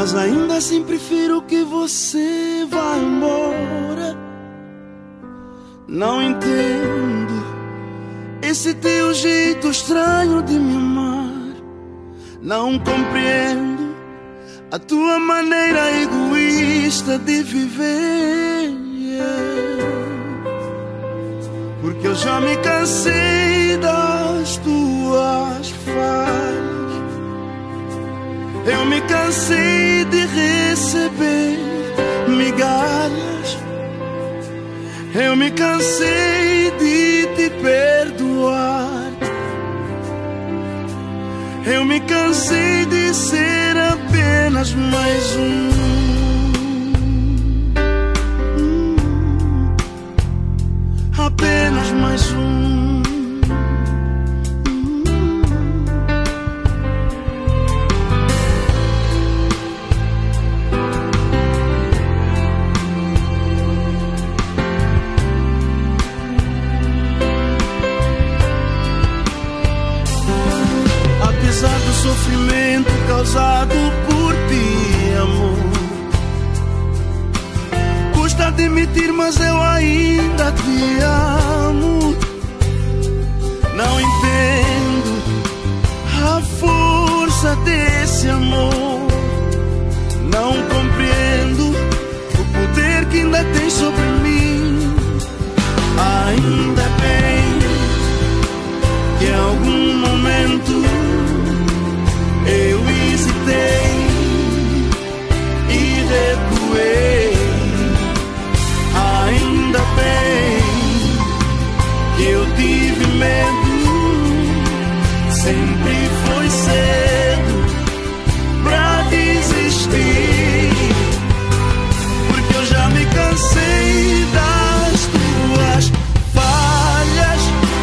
Mas ainda assim prefiro que você vá embora. Não entendo esse teu jeito estranho de me amar. Não compreendo a tua maneira egoísta de viver. Porque eu já me cansei das tuas falhas. Eu me cansei de receber migalhas. Eu me cansei de te perdoar. Eu me cansei de ser apenas mais apenas mais Apesar do sofrimento causado por ti, amor, custa admitir, mas eu ainda te amo. Não entendo a força desse amor. Não compreendo o poder que ainda tem sobre mim. Ainda bem que em algum momento eu hesitei e recuei. Ainda bem que eu tive medo. Sempre foi cedo pra desistir. Porque eu já me cansei das tuas falhas.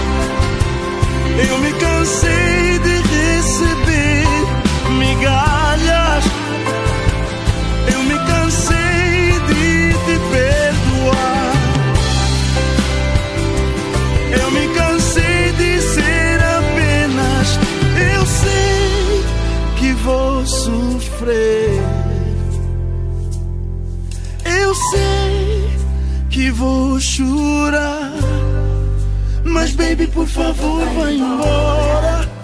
Eu me cansei de receber migalhas. Eu me cansei de te perdoar. Eu me cansei de ser apenas. Eu sei que vou sofrer. Eu sei que vou chorar. Mas baby, por favor, vai embora.